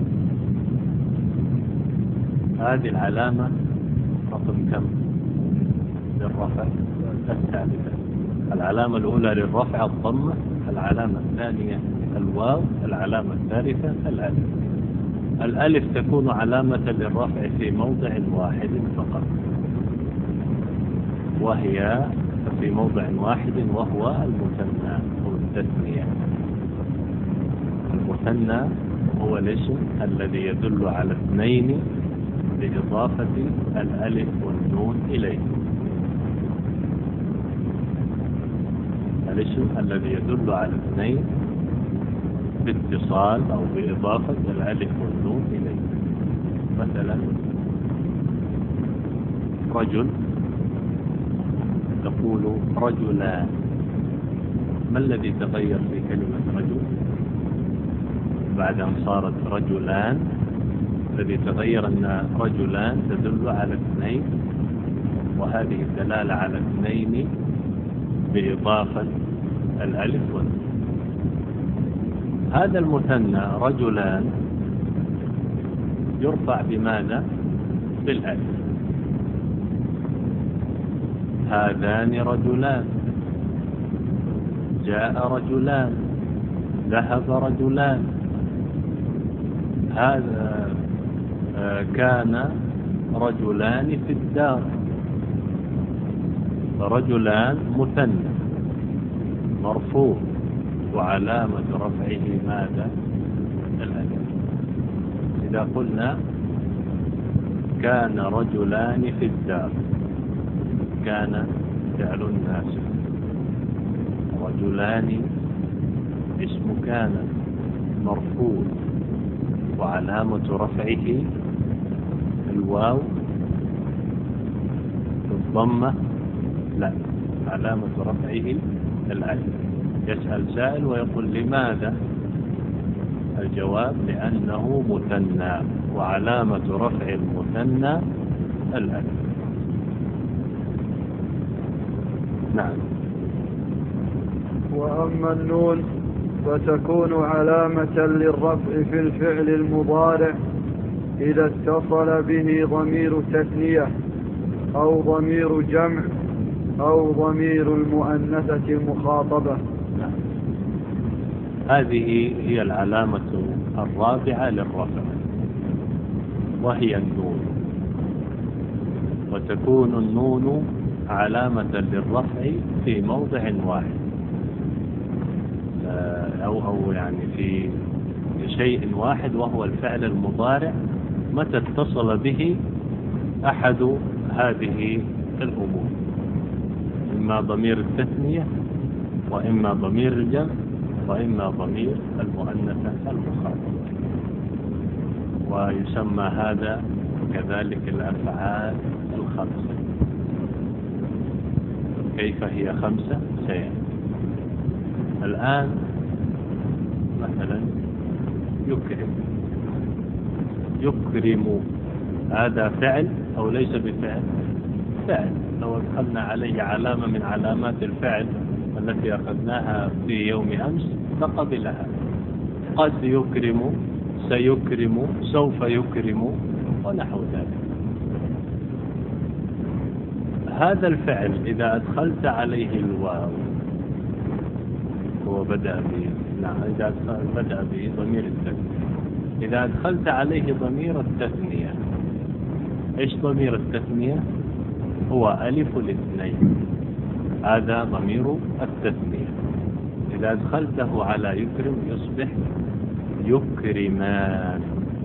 هذه العلامة رقم كم للرفع؟ الثالثة. العلامة الأولى للرفع الضمة، العلامة الثانية الواو، العلامة الثالثة الألف. الألف تكون علامة للرفع في موضع واحد فقط، وهي في موضع واحد وهو المثنى أو التثنية. المثنى هو الاسم الذي يدل على اثنين بإضافة الألف والنون إليه. الاسم الذي يدل على اثنين باتصال أو بإضافة الألف والنون إليه. مثلا رجل تقول رجلان. ما الذي تغير في كلمة رجل بعد أن صارت رجلان؟ الذي تغير أن رجلان تدل على اثنين، وهذه الدلالة على اثنين بإضافة الألف والنون. هذا المثنى رجلان يرفع بماذا؟ بالألف. هذان رجلان، جاء رجلان، ذهب رجلان. هذا كان رجلان في الدار. رجلان مثنى مرفوع وعلامة رفعه ماذا؟ الألف. إذا قلنا كان رجلان في الدار، كان فعل ناسب، رجلان اسم كان مرفوع وعلامة رفعه الواو. الضمة لا، علامة رفعه الألف. يسأل سائل ويقول لماذا؟ الجواب لأنه مثنى، وعلامة رفع المثنى الألف. نعم. وأما النون فتكون علامة للرفع في الفعل المضارع إذا اتصل به ضمير تثنية أو ضمير جمع أو ضمير المؤنثة المخاطبة. نعم. هذه هي العلامة الرابعة للرفع، وهي النون. وتكون النون علامة للرفع في موضع واحد، أو أو يعني في شيء واحد، وهو الفعل المضارع متى اتصل به أحد هذه الأمور، إما ضمير التثنية، وإما ضمير الجمع، وإما ضمير المؤنثة المخاطبة. ويسمى هذا كذلك الأفعال الخمسة. كيف هي خمسة؟ سيأتي. الآن مثلا يكرم، يكرم هذا فعل أو ليس بفعل؟ فعل. لو أدخلنا عليه علامة من علامات الفعل التي أخذناها في يوم أمس فقبلها. قد يكرم، سيكرم، سوف يكرم، ونحو ذلك. هذا الفعل إذا أدخلت عليه الواو هو بدأ به، نعم، إذا بدأ به ضمير التثنية، إذا أدخلت عليه ضمير التثنية، إيش ضمير التثنية؟ هو ألف الاثنين، هذا ضمير التثنية. إذا أدخلته على يكرم يصبح يكرمان،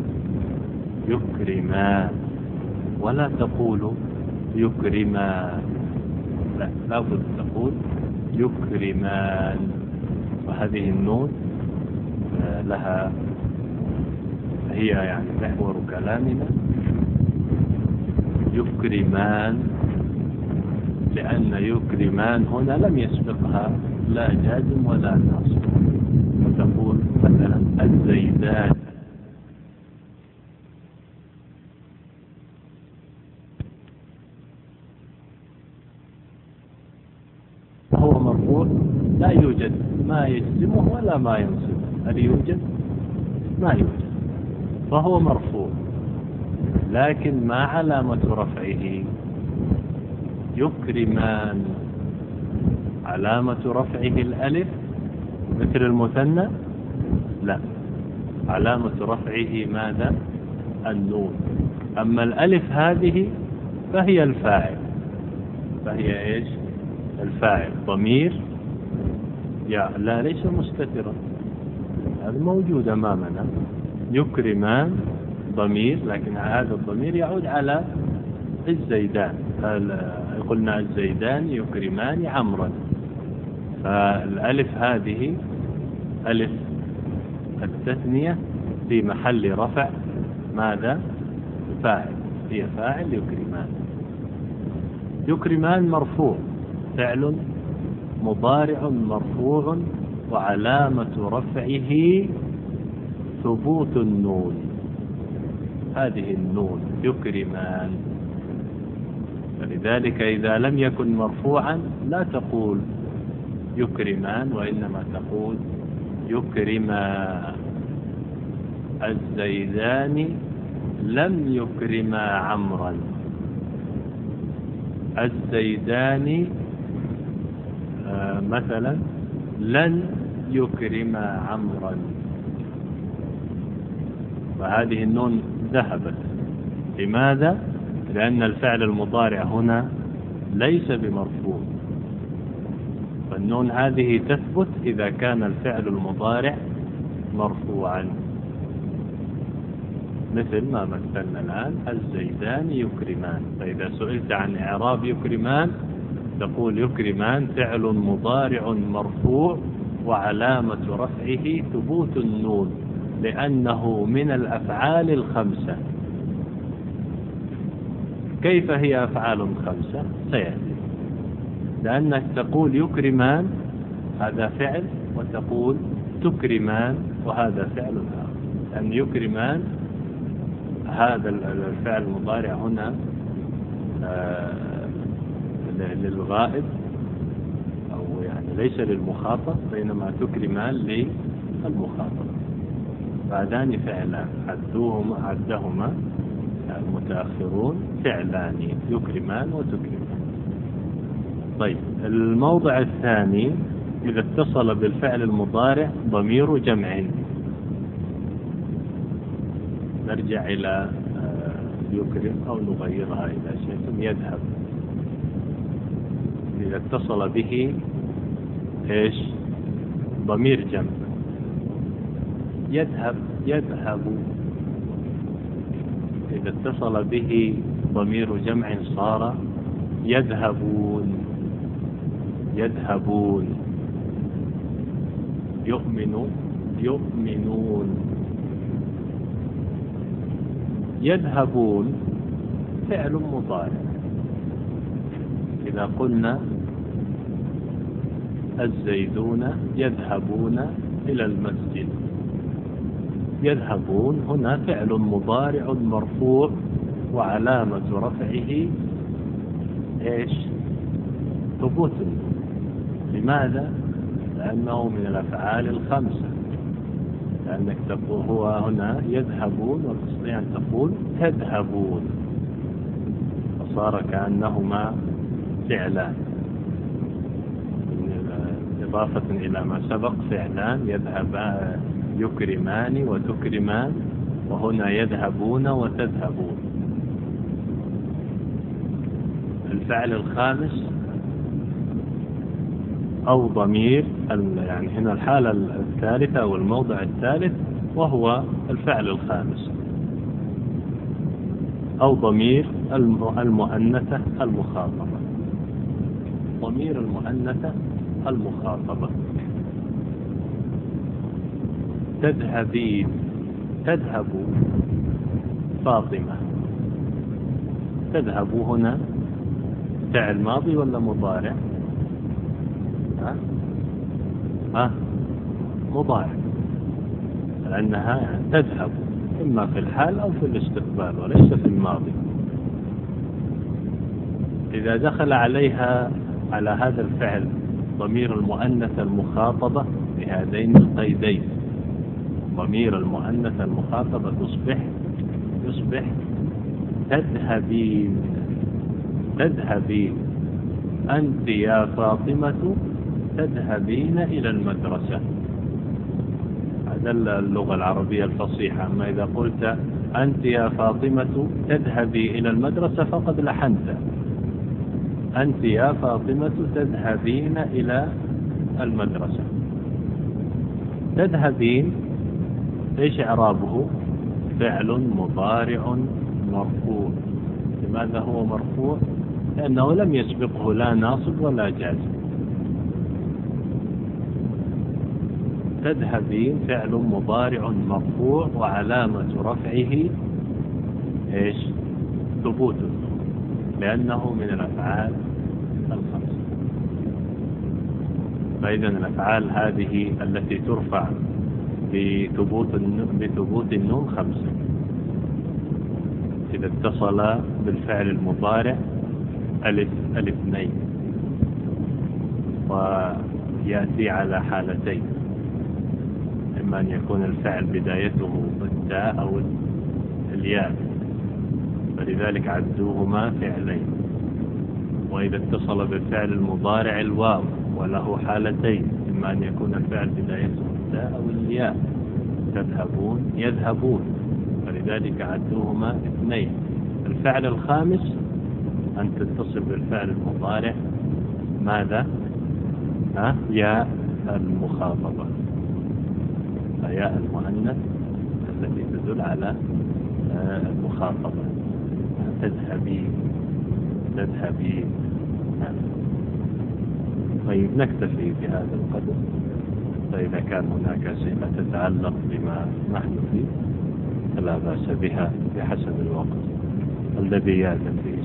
يكرمان، ولا تقول يكرمان، لا، لابد تقول يكرمان. وهذه النون لها، هي يعني محور كلامنا، يكرمان، لأن يكرمان هنا لم يسبقها لا جازم ولا ناصب. وتقول مثلا الزيدان، هو مرفوع لا يوجد ما يجزمه ولا ما ينصبه. هل يوجد؟ ما يوجد، فهو مرفوع. لكن ما علامة رفعه؟ يكرمان. علامة رفعه الألف مثل المثنى؟ لا، علامة رفعه ماذا؟ النون. أما الألف هذه فهي الفاعل، فهي إيش؟ الفاعل. ضمير يا لا ليس مستترا، هذا موجود أمامنا. يكرمان ضمير، لكن هذا الضمير يعود على الزيدان. قلنا الزيدان يكرمان عمرا، فالألف هذه ألف التثنية في محل رفع ماذا؟ فاعل، هي فاعل يكرمان. يكرمان مرفوع، فعل مضارع مرفوع، وعلامة رفعه ثبوت النون، هذه النون يكرمان. فلذلك إذا لم يكن مرفوعا لا تقول يكرمان، وإنما تقول يكرما. الزيدان لم يكرما عمرا، الزيدان آه مثلا لن يكرما عمرا، فهذه النون ذهبت. لماذا؟ لأن الفعل المضارع هنا ليس بمرفوع، فالنون هذه تثبت إذا كان الفعل المضارع مرفوعا، مثل ما مثلنا الآن الزيدان يكرمان. فإذا سئلت عن إعراب يكرمان تقول يكرمان فعل مضارع مرفوع، وعلامة رفعه ثبوت النون، لأنه من الأفعال الخمسة. كيف هي أفعال خمسة؟ سيأتي. لأنك تقول يكرمان هذا فعل، وتقول تكرمان وهذا فعل آخر، أن يكرمان هذا الفعل المضارع هنا للغائب أو يعني ليس للمخاطب، بينما تكرمان للمخاطب. فهذان فعلان عدوهما عدهما المتأخرون فعلان يكرمان وتكرمان. طيب الموضع الثاني إذا اتصل بالفعل المضارع ضمير جمع. نرجع إلى يكرم أو نغيرها إلى شيء يذهب. إذا اتصل به إيش ضمير جمع يذهب يذهب. إذا اتصل به ضمير جمع صار يذهبون يذهبون. يؤمن يؤمنون. يذهبون فعل مضارع. إذا قلنا الزيدون يذهبون إلى المسجد، يذهبون هنا فعل مضارع مرفوع وعلامة رفعه إيش ثبوت. لماذا؟ لأنه من الأفعال الخمسة. لأنك تقول هو هنا يذهبون وتستطيع أن تقول تذهبون، فصار كأنهما فعلان إضافة إلى ما سبق. فعلان يذهبان يكرمان وتكرمان، وهنا يذهبون وتذهبون. الفعل الخامس أو ضمير يعني هنا الحالة الثالثة أو الموضع الثالث وهو الفعل الخامس أو ضمير المؤنثة المخاطبة. ضمير المؤنثة المخاطبة. تذهبين تذهب فاطمة. تذهب هنا فعل ماضي ولا مضارع؟ ها؟ ها؟ مضارع، لأنها يعني تذهب إما في الحال أو في الاستقبال وليس في الماضي. إذا دخل عليها على هذا الفعل ضمير المؤنث المخاطبة بهذين القيدين، ضمير المؤنث المخاطبة تصبح يصبح تذهبين تذهبين. أنت يا فاطمة تذهبين إلى المدرسة. هذا اللغة العربية الفصيحة. أما إذا قلت أنت يا فاطمة تذهبي إلى المدرسة فقد لحنت. أنت يا فاطمة تذهبين إلى المدرسة. تذهبين إيش إعرابه؟ فعل مضارع مرفوع. لماذا هو مرفوع؟ لأنه لم يسبقه لا ناصب ولا جازم. تذهبين فعل مضارع مرفوع وعلامة رفعه إيش ثبوت، لأنه من الأفعال الخمسة. فإذا الأفعال هذه التي ترفع بثبوت بثبوت النون خمسة. إذا اتصل بالفعل المضارع ألف الاثنين، ويأتي على حالتين: إما أن يكون الفعل بدايته التاء أو الياء، فلذلك عدوهما فعلين. وإذا اتصل بالفعل المضارع الواو وله حالتين: إما أن يكون الفعل بدايته التاء أو الياء. تذهبون يذهبون، فلذلك عدوهما اثنين. الفعل الخامس أن تتصل بالفعل المضارع ماذا؟ ها؟ ياء المخاطبة، ياء المؤنث التي تدل على المخاطبة. تذهبين تذهبين. طيب نكتفي بهذا القدر. فإذا كان هناك أسئلة تتعلق بما نحن فيه فلا بأس بها بحسب الوقت الذي يأتي فيه.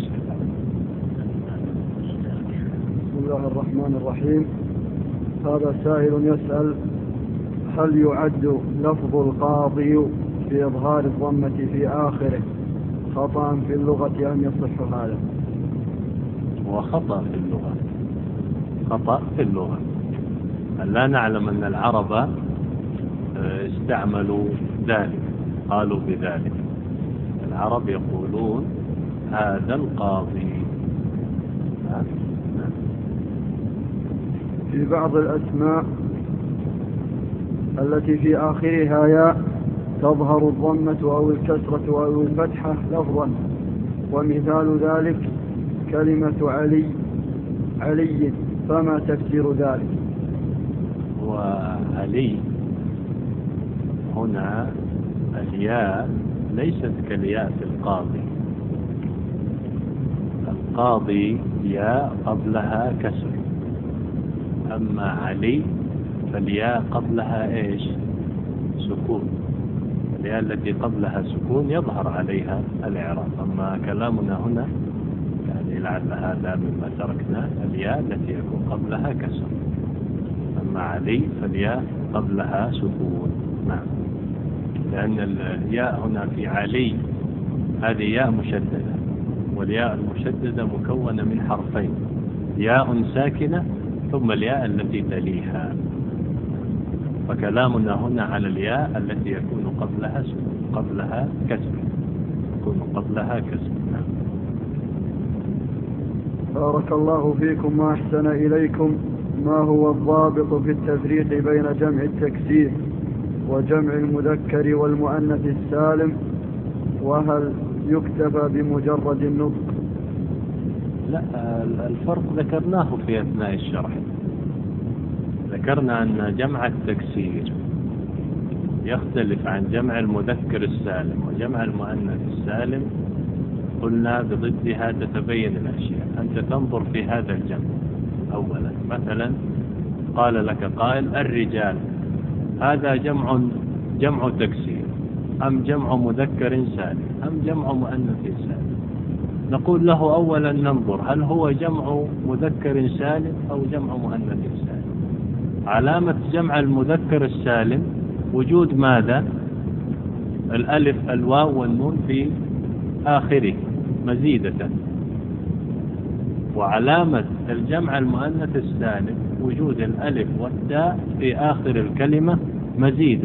بسم الله الرحمن الرحيم. هذا سائل يسأل: هل يعد لفظ القاضي في إظهار الضمة في آخره خطأ في اللغة أم يصح هذا؟ هو خطأ في اللغة، خطأ في اللغة. لا نعلم أن العرب استعملوا ذلك، قالوا بذلك. العرب يقولون هذا القاضي. في بعض الأسماء التي في آخرها ياء تظهر الضمة أو الكسرة أو الفتحة لفظا، ومثال ذلك كلمة علي علي، فما تفسير ذلك؟ وعلي هنا الياء ليست كالياء في القاضي. القاضي ياء قبلها كسر، أما علي فالياء قبلها إيش؟ سكون. الياء التي قبلها سكون يظهر عليها الإعراب. أما كلامنا هنا يعني لعل هذا مما تركنا، الياء التي يكون قبلها كسر، أما علي فالياء قبلها سكون. نعم، لأن الياء هنا في علي هذه ياء مشددة، والياء المشددة مكونة من حرفين، ياء ساكنة ثم الياء التي تليها. فكلامنا هنا على الياء التي يكون قبلها قبلها كسر، يكون قبلها كسر. نعم. بارك الله فيكم وأحسن إليكم. ما هو الضابط في التفريق بين جمع التكسير وجمع المذكر والمؤنث السالم، وهل يكتفى بمجرد النطق؟ لا، الفرق ذكرناه في أثناء الشرح. ذكرنا أن جمع التكسير يختلف عن جمع المذكر السالم وجمع المؤنث السالم. قلنا بضدها تتبين الأشياء. أنت تنظر في هذا الجمع أولا، مثلا قال لك قائل الرجال، هذا جمع جمع تكسير أم جمع مذكر سالم أم جمع مؤنث سالم؟ نقول له أولا ننظر هل هو جمع مذكر سالم أو جمع مؤنث سالم. علامة جمع المذكر السالم وجود ماذا؟ الألف الواو والنون في آخره مزيدة. وعلامة الجمع المؤنث السالم وجود الألف والتاء في آخر الكلمة مزيدة.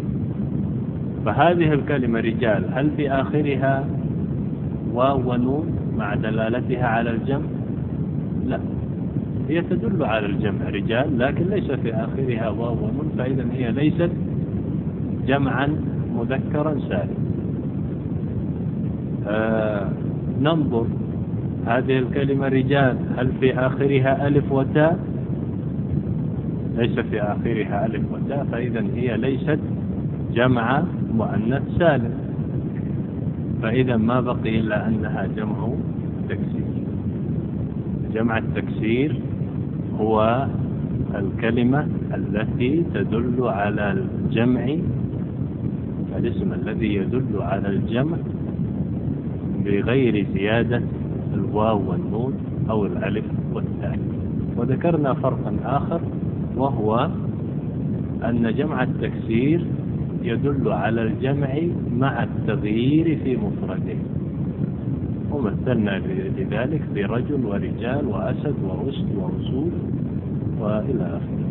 فهذه الكلمة رجال هل في آخرها واو ونون مع دلالتها على الجمع؟ لا، هي تدل على الجمع رجال لكن ليس في آخرها واو ونون، فإذا هي ليست جمعا مذكرا سالم. آه ننظر هذه الكلمة رجال هل في آخرها ألف وتاء؟ ليس في آخرها ألف وتاء، فإذا هي ليست جمع مؤنث سالم. فإذا ما بقي إلا أنها جمع تكسير. جمع التكسير هو الكلمة التي تدل على الجمع، الاسم الذي يدل على الجمع بغير زيادة الواو والنون أو الألف والتاء. وذكرنا فرقا آخر وهو أن جمع التكسير يدل على الجمع مع التغيير في مفرده، ومثلنا لذلك برجل ورجال وأسد وأسد وأسود وإلى آخره.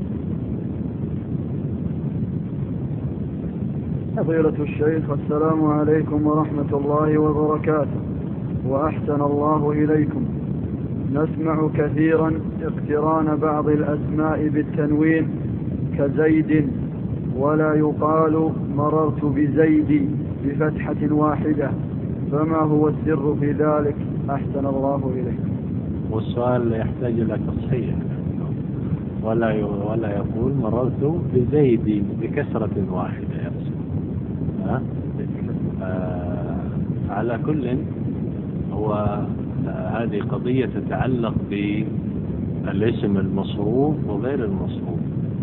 فضيلة الشيخ، السلام عليكم ورحمة الله وبركاته، وأحسن الله إليكم. نسمع كثيرا اقتران بعض الأسماء بالتنوين كزيد، ولا يقال مررت بزيد بفتحة واحدة، فما هو السر في ذلك؟ أحسن الله إليكم. والسؤال يحتاج إلى تصحيح، ولا ولا يقول مررت بزيد بكسرة واحدة يقصد. ها؟ آه على كل هو آه هذه قضية تتعلق بالاسم المصروف وغير المصروف.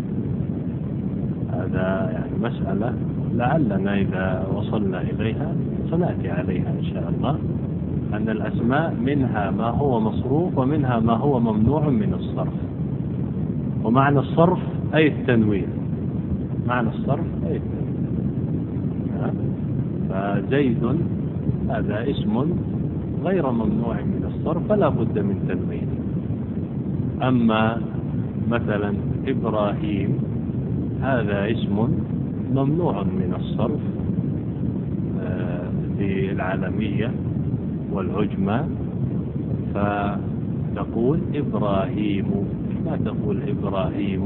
هذا يعني مسألة لعلنا إذا وصلنا إليها سنأتي عليها إن شاء الله، أن الأسماء منها ما هو مصروف ومنها ما هو ممنوع من الصرف. ومعنى الصرف أي التنوين، معنى الصرف أي فزيد هذا اسم غير ممنوع من الصرف فلا بد من تنوينه. أما مثلا إبراهيم هذا اسم ممنوع من الصرف في العالمية والعجمة، فتقول إبراهيم ما تقول إبراهيم.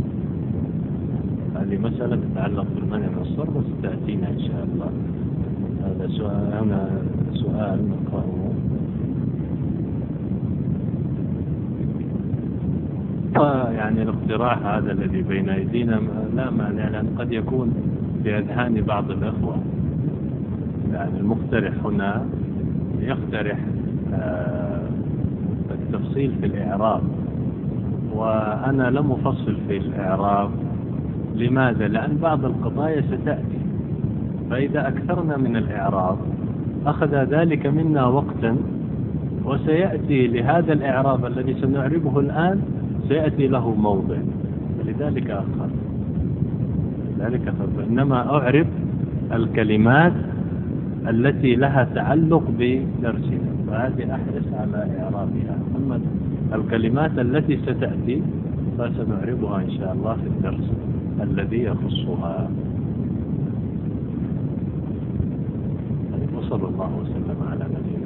هذه مسألة تتعلق بالمنع من الصرف وستأتينا إن شاء الله. هذا سؤال هنا سؤال نقرأه. يعني الاقتراح هذا الذي بين أيدينا لا مانع، لأن قد يكون في أذهان بعض الأخوة، يعني المقترح هنا يقترح التفصيل في الإعراب، وأنا لم أفصل في الإعراب. لماذا؟ لأن بعض القضايا ستأتي، فإذا أكثرنا من الإعراب أخذ ذلك منا وقتا، وسيأتي لهذا الإعراب الذي سنعربه الآن سيأتي له موضع، لذلك أخر لذلك أخر إنما أعرب الكلمات التي لها تعلق بدرسنا، فهذه أحرص على إعرابها. أما الكلمات التي ستأتي فسنعربها إن شاء الله في الدرس الذي يخصها. وصلى الله وسلم على نبينا